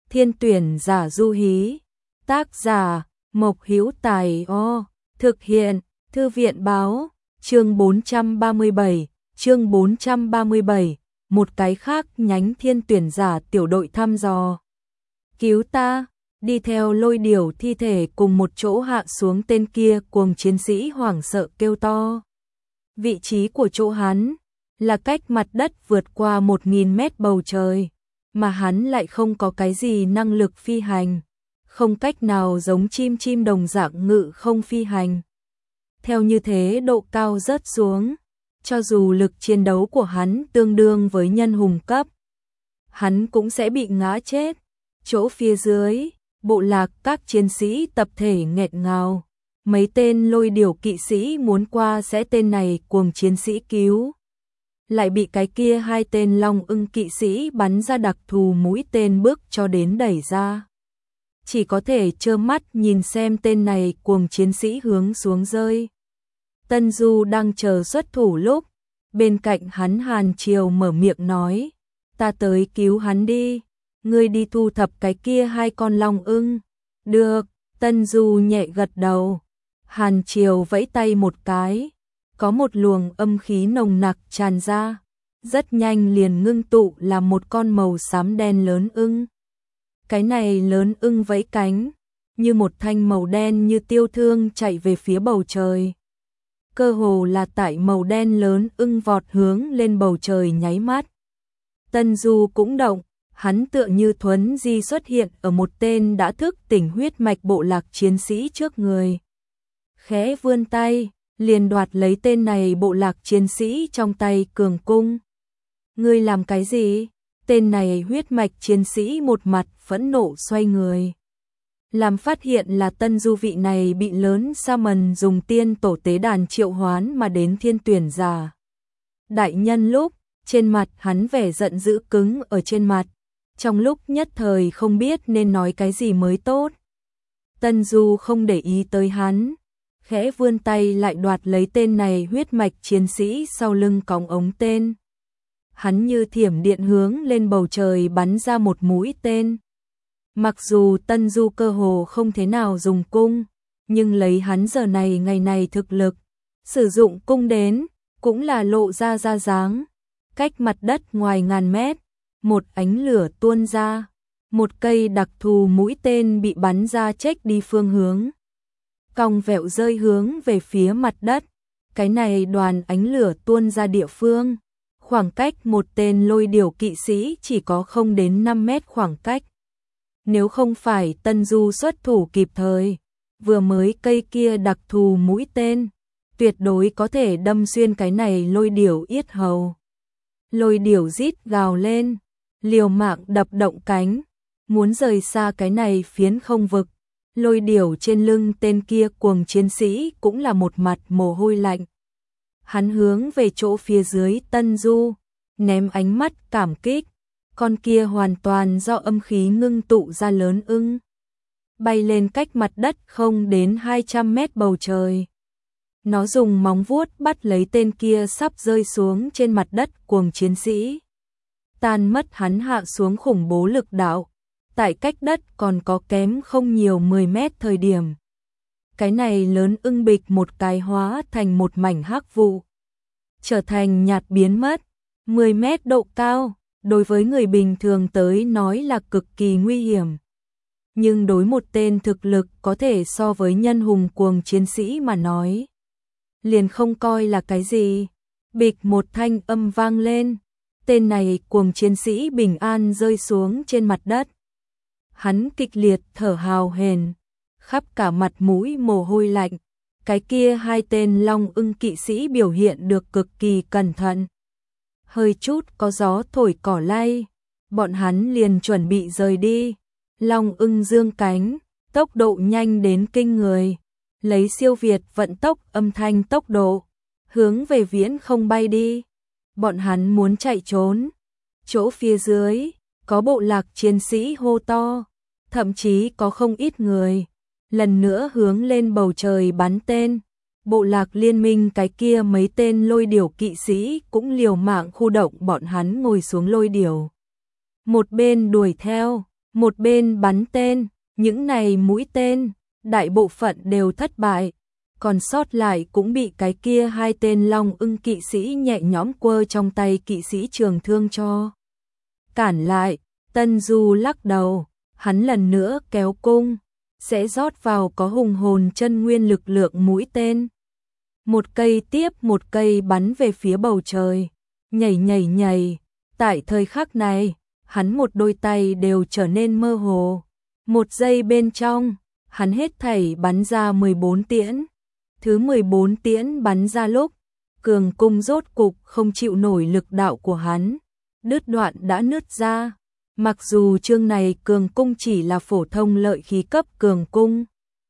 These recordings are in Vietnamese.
Thiên tuyển giả Du Hí. Tác giả Mộc Hữu Tài. Thực hiện Thư viện báo. Chương 437. Một cái khác nhánh thiên tuyển giả tiểu đội thăm dò. Cứu ta. Đi theo Lôi Điểu thi thể cùng một chỗ hạ xuống, tên kia cuồng chiến sĩ hoảng sợ kêu to. Vị trí của chỗ hắn là cách mặt đất vượt qua 1000 mét bầu trời, mà hắn lại không có cái gì năng lực phi hành, không cách nào giống chim đồng dạng ngự không phi hành. Theo như thế độ cao rớt xuống, cho dù lực chiến đấu của hắn tương đương với nhân hùng cấp, hắn cũng sẽ bị ngã chết. Chỗ phía dưới, bộ lạc các chiến sĩ tập thể nghẹn ngào. Mấy tên Lôi Điểu kỵ sĩ muốn qua sẽ tên này cuồng chiến sĩ cứu, lại bị cái kia hai tên Long Ưng kỵ sĩ bắn ra đặc thù mũi tên bước cho đến đẩy ra. Chỉ có thể trơ mắt nhìn xem tên này cuồng chiến sĩ hướng xuống rơi. Tân Du đang chờ xuất thủ lúc, bên cạnh hắn Hàn Triều mở miệng nói, ta tới cứu hắn đi, ngươi đi thu thập cái kia hai con Long Ưng. Được, Tân Du nhẹ gật đầu. Hàn Triều vẫy tay một cái, có một luồng âm khí nồng nặc tràn ra, rất nhanh liền ngưng tụ làm một con màu xám đen lớn ưng. Cái này lớn ưng vẫy cánh, như một thanh màu đen như tiêu thương chạy về phía bầu trời. Cơ hồ là tại màu đen lớn ưng vọt hướng lên bầu trời nháy mắt. Tân Du cũng động, hắn tựa như thuấn di xuất hiện ở một tên đã thức tỉnh huyết mạch bộ lạc chiến sĩ trước người. Khẽ vươn tay, liền đoạt lấy tên này bộ lạc chiến sĩ trong tay cường cung. Ngươi làm cái gì? Tên này huyết mạch chiến sĩ một mặt phẫn nộ xoay người. Làm phát hiện là Tân Du vị này bị lớn sa mần dùng tiên tổ tế đàn triệu hoán mà đến thiên tuyển giả đại nhân lúc, trên mặt hắn vẻ giận dữ cứng ở trên mặt, trong lúc nhất thời không biết nên nói cái gì mới tốt. Tân Du không để ý tới hắn, khẽ vươn tay lại đoạt lấy tên này huyết mạch chiến sĩ sau lưng còng ống tên. Hắn như thiểm điện hướng lên bầu trời bắn ra một mũi tên. Mặc dù Tân Du cơ hồ không thế nào dùng cung, nhưng lấy hắn giờ này ngày này thực lực, sử dụng cung đến, cũng là lộ ra dáng. Cách mặt đất ngoài ngàn mét, một ánh lửa tuôn ra, một cây đặc thù mũi tên bị bắn ra chếch đi phương hướng. Cong vẹo rơi hướng về phía mặt đất, cái này đoàn ánh lửa tuôn ra địa phương. Khoảng cách một tên Lôi Điểu kỵ sĩ chỉ có không đến 5 mét khoảng cách. Nếu không phải Tân Du xuất thủ kịp thời, vừa mới cây kia đặc thù mũi tên, tuyệt đối có thể đâm xuyên cái này Lôi Điểu yết hầu. Lôi Điểu rít gào lên, liều mạng đập động cánh, muốn rời xa cái này phiến không vực. Lôi Điểu trên lưng tên kia cuồng chiến sĩ cũng là một mặt mồ hôi lạnh. Hắn hướng về chỗ phía dưới Tân Du, ném ánh mắt cảm kích. Con kia hoàn toàn do âm khí ngưng tụ ra lớn ưng, bay lên cách mặt đất không đến 200 mét bầu trời. Nó dùng móng vuốt bắt lấy tên kia sắp rơi xuống trên mặt đất cuồng chiến sĩ, tan mất hắn hạ xuống khủng bố lực đạo. Tại cách đất còn có kém không nhiều 10 mét thời điểm, cái này lớn ưng bịch một cái hóa thành một mảnh hắc vụ, trở thành nhạt biến mất. 10 mét độ cao, đối với người bình thường tới nói là cực kỳ nguy hiểm. Nhưng đối một tên thực lực có thể so với nhân hùng cuồng chiến sĩ mà nói, liền không coi là cái gì. Bịch một thanh âm vang lên, tên này cuồng chiến sĩ bình an rơi xuống trên mặt đất. Hắn kịch liệt thở hào hển, khắp cả mặt mũi mồ hôi lạnh. Cái kia hai tên Long Ưng kỵ sĩ biểu hiện được cực kỳ cẩn thận. Hơi chút có gió thổi cỏ lay, bọn hắn liền chuẩn bị rời đi. Long Ưng dương cánh, tốc độ nhanh đến kinh người, lấy siêu việt vận tốc âm thanh tốc độ, hướng về viễn không bay đi. Bọn hắn muốn chạy trốn. Chỗ phía dưới, có bộ lạc chiến sĩ hô to, thậm chí có không ít người lần nữa hướng lên bầu trời bắn tên. Bộ lạc liên minh cái kia mấy tên Lôi Điểu kỵ sĩ cũng liều mạng khu động bọn hắn ngồi xuống Lôi Điểu. Một bên đuổi theo, một bên bắn tên, những này mũi tên, đại bộ phận đều thất bại, còn sót lại cũng bị cái kia 2 tên Long Ưng kỵ sĩ nhẹ nhõm quơ trong tay kỵ sĩ trường thương cho cản lại. Tân Du lắc đầu, hắn lần nữa kéo cung, sẽ rót vào có hùng hồn chân nguyên lực lượng mũi tên. Một cây tiếp một cây bắn về phía bầu trời, nhảy nhảy nhảy. Tại thời khắc này, hắn một đôi tay đều trở nên mơ hồ. Một giây bên trong, hắn hết thảy bắn ra 14 tiễn. Thứ 14 tiễn bắn ra lúc, cường cung rốt cục không chịu nổi lực đạo của hắn, đứt đoạn đã nứt ra. Mặc dù chương này cường cung chỉ là phổ thông lợi khí cấp cường cung,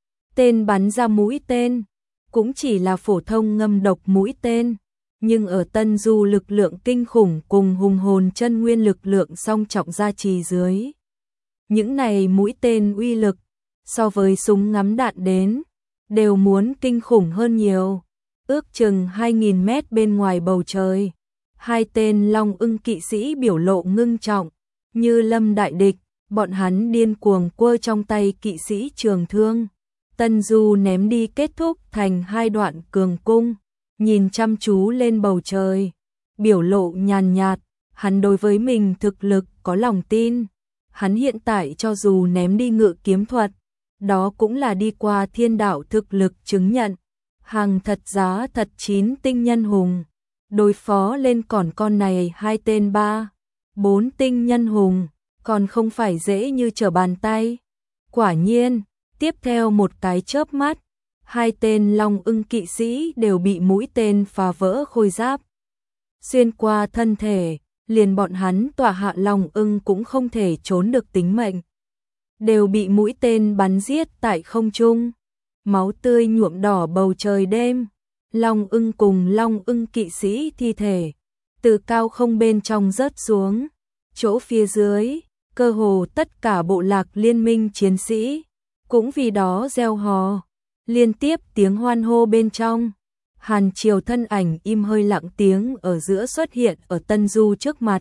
tên bắn ra mũi tên cũng chỉ là phổ thông ngâm độc mũi tên, nhưng ở Tân Du lực lượng kinh khủng cùng hùng hồn chân nguyên lực lượng song trọng gia trì dưới, những này mũi tên uy lực so với súng ngắm đạn đến đều muốn kinh khủng hơn nhiều. Ước chừng 2000 mét bên ngoài bầu trời, 2 tên Long Ưng kỵ sĩ biểu lộ ngưng trọng, như lâm đại địch, bọn hắn điên cuồng quơ trong tay kỵ sĩ trường thương. Tân Du ném đi kết thúc thành 2 đoạn cường cung, nhìn chăm chú lên bầu trời, biểu lộ nhàn nhạt, hắn đối với mình thực lực có lòng tin. Hắn hiện tại cho dù ném đi ngự kiếm thuật, đó cũng là đi qua thiên đạo thực lực chứng nhận, hàng thật giá thật 9 tinh nhân hùng, đối phó lên còn con này 2 tên 3, 4 tinh nhân hùng, còn không phải dễ như trở bàn tay. Quả nhiên, tiếp theo một cái chớp mắt, 2 tên Long Ưng kỵ sĩ đều bị mũi tên phá vỡ khôi giáp, xuyên qua thân thể, liền bọn hắn tọa hạ Long Ưng cũng không thể trốn được tính mệnh, đều bị mũi tên bắn giết tại không trung. Máu tươi nhuộm đỏ bầu trời đêm. Long Ưng cùng Long Ưng kỵ sĩ thi thể từ cao không bên trong rớt xuống, chỗ phía dưới, cơ hồ tất cả bộ lạc liên minh chiến sĩ cũng vì đó reo hò, liên tiếp tiếng hoan hô bên trong. Hàn Triều thân ảnh im hơi lặng tiếng ở giữa xuất hiện ở Tân Du trước mặt.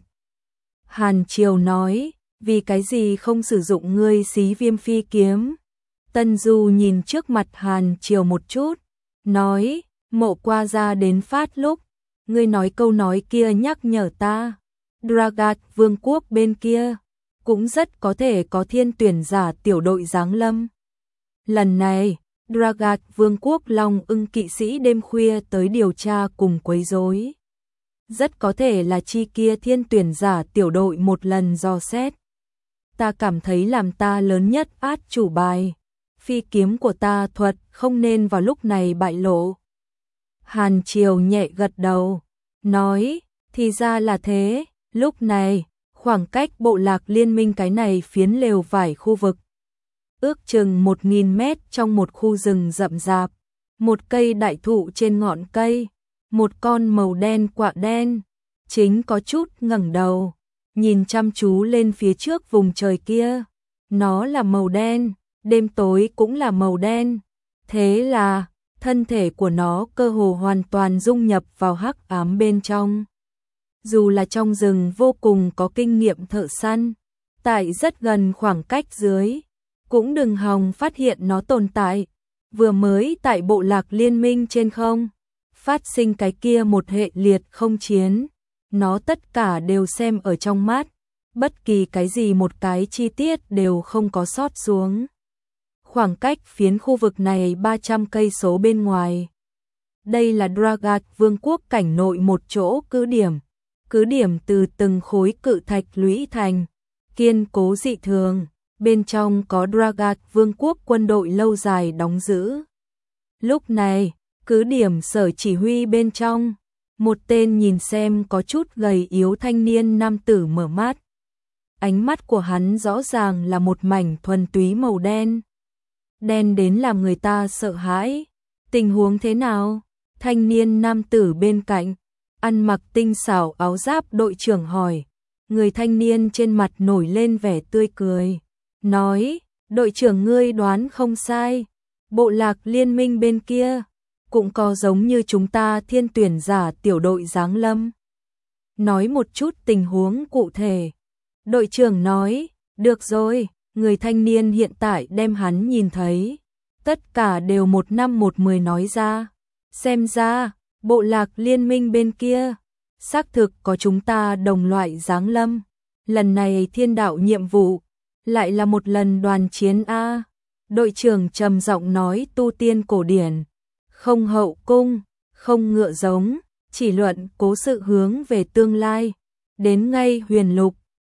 Hàn Triều nói, vì cái gì không sử dụng ngươi xí viêm phi kiếm? Tân Du nhìn trước mặt Hàn Triều một chút, nói, Mộ Qua Gia đến phát lúc, ngươi nói câu nói kia nhắc nhở ta, Dragat vương quốc bên kia cũng rất có thể có thiên tuyển giả tiểu đội giáng lâm. Lần này, Dragat vương quốc Long Ưng kỵ sĩ đêm khuya tới điều tra cùng quấy rối, rất có thể là chi kia thiên tuyển giả tiểu đội một lần dò xét. Ta cảm thấy làm ta lớn nhất át chủ bài, phi kiếm của ta thuật không nên vào lúc này bại lộ. Hàn Triều nhẹ gật đầu, nói, thì ra là thế. Lúc này, khoảng cách bộ lạc liên minh cái này phiến lều vải khu vực, ước chừng 1000 mét trong một khu rừng rậm rạp, một cây đại thụ trên ngọn cây, một con màu đen quạ đen, chính có chút ngẩng đầu, nhìn chăm chú lên phía trước vùng trời kia. Nó là màu đen, đêm tối cũng là màu đen, thế là thân thể của nó cơ hồ hoàn toàn dung nhập vào hắc ám bên trong. Dù là trong rừng vô cùng có kinh nghiệm thợ săn, tại rất gần khoảng cách dưới, cũng đừng hòng phát hiện nó tồn tại. Vừa mới tại bộ lạc liên minh trên không, phát sinh cái kia một hệ liệt không chiến, nó tất cả đều xem ở trong mắt, bất kỳ cái gì một cái chi tiết đều không có sót xuống. Khoảng cách phiến khu vực này 300 cây số bên ngoài. Đây là Dragat vương quốc cảnh nội một chỗ cứ điểm từ từng khối cự thạch lũy thành, kiên cố dị thường, bên trong có Dragat vương quốc quân đội lâu dài đóng giữ. Lúc này, cứ điểm sở chỉ huy bên trong, một tên nhìn xem có chút gầy yếu thanh niên nam tử mở mắt. Ánh mắt của hắn rõ ràng là một mảnh thuần túy màu đen. Đen đến làm người ta sợ hãi. Tình huống thế nào? Thanh niên nam tử bên cạnh, ăn mặc tinh xảo áo giáp đội trưởng hỏi. Người thanh niên trên mặt nổi lên vẻ tươi cười, nói, đội trưởng ngươi đoán không sai, bộ lạc liên minh bên kia cũng có giống như chúng ta thiên tuyển giả tiểu đội giáng lâm. Nói một chút tình huống cụ thể. Đội trưởng nói, được rồi, Người thanh niên hiện tại đem hắn nhìn thấy, tất cả đều một năm một mười nói ra. Xem ra, bộ lạc liên minh bên kia, xác thực có chúng ta đồng loại giáng lâm. Lần này thiên đạo nhiệm vụ, lại là một lần đoàn chiến A. Đội trưởng trầm giọng nói tu tiên cổ điển, không hậu cung, không ngựa giống, chỉ luận cố sự hướng về tương lai. Đến ngay huyền lục,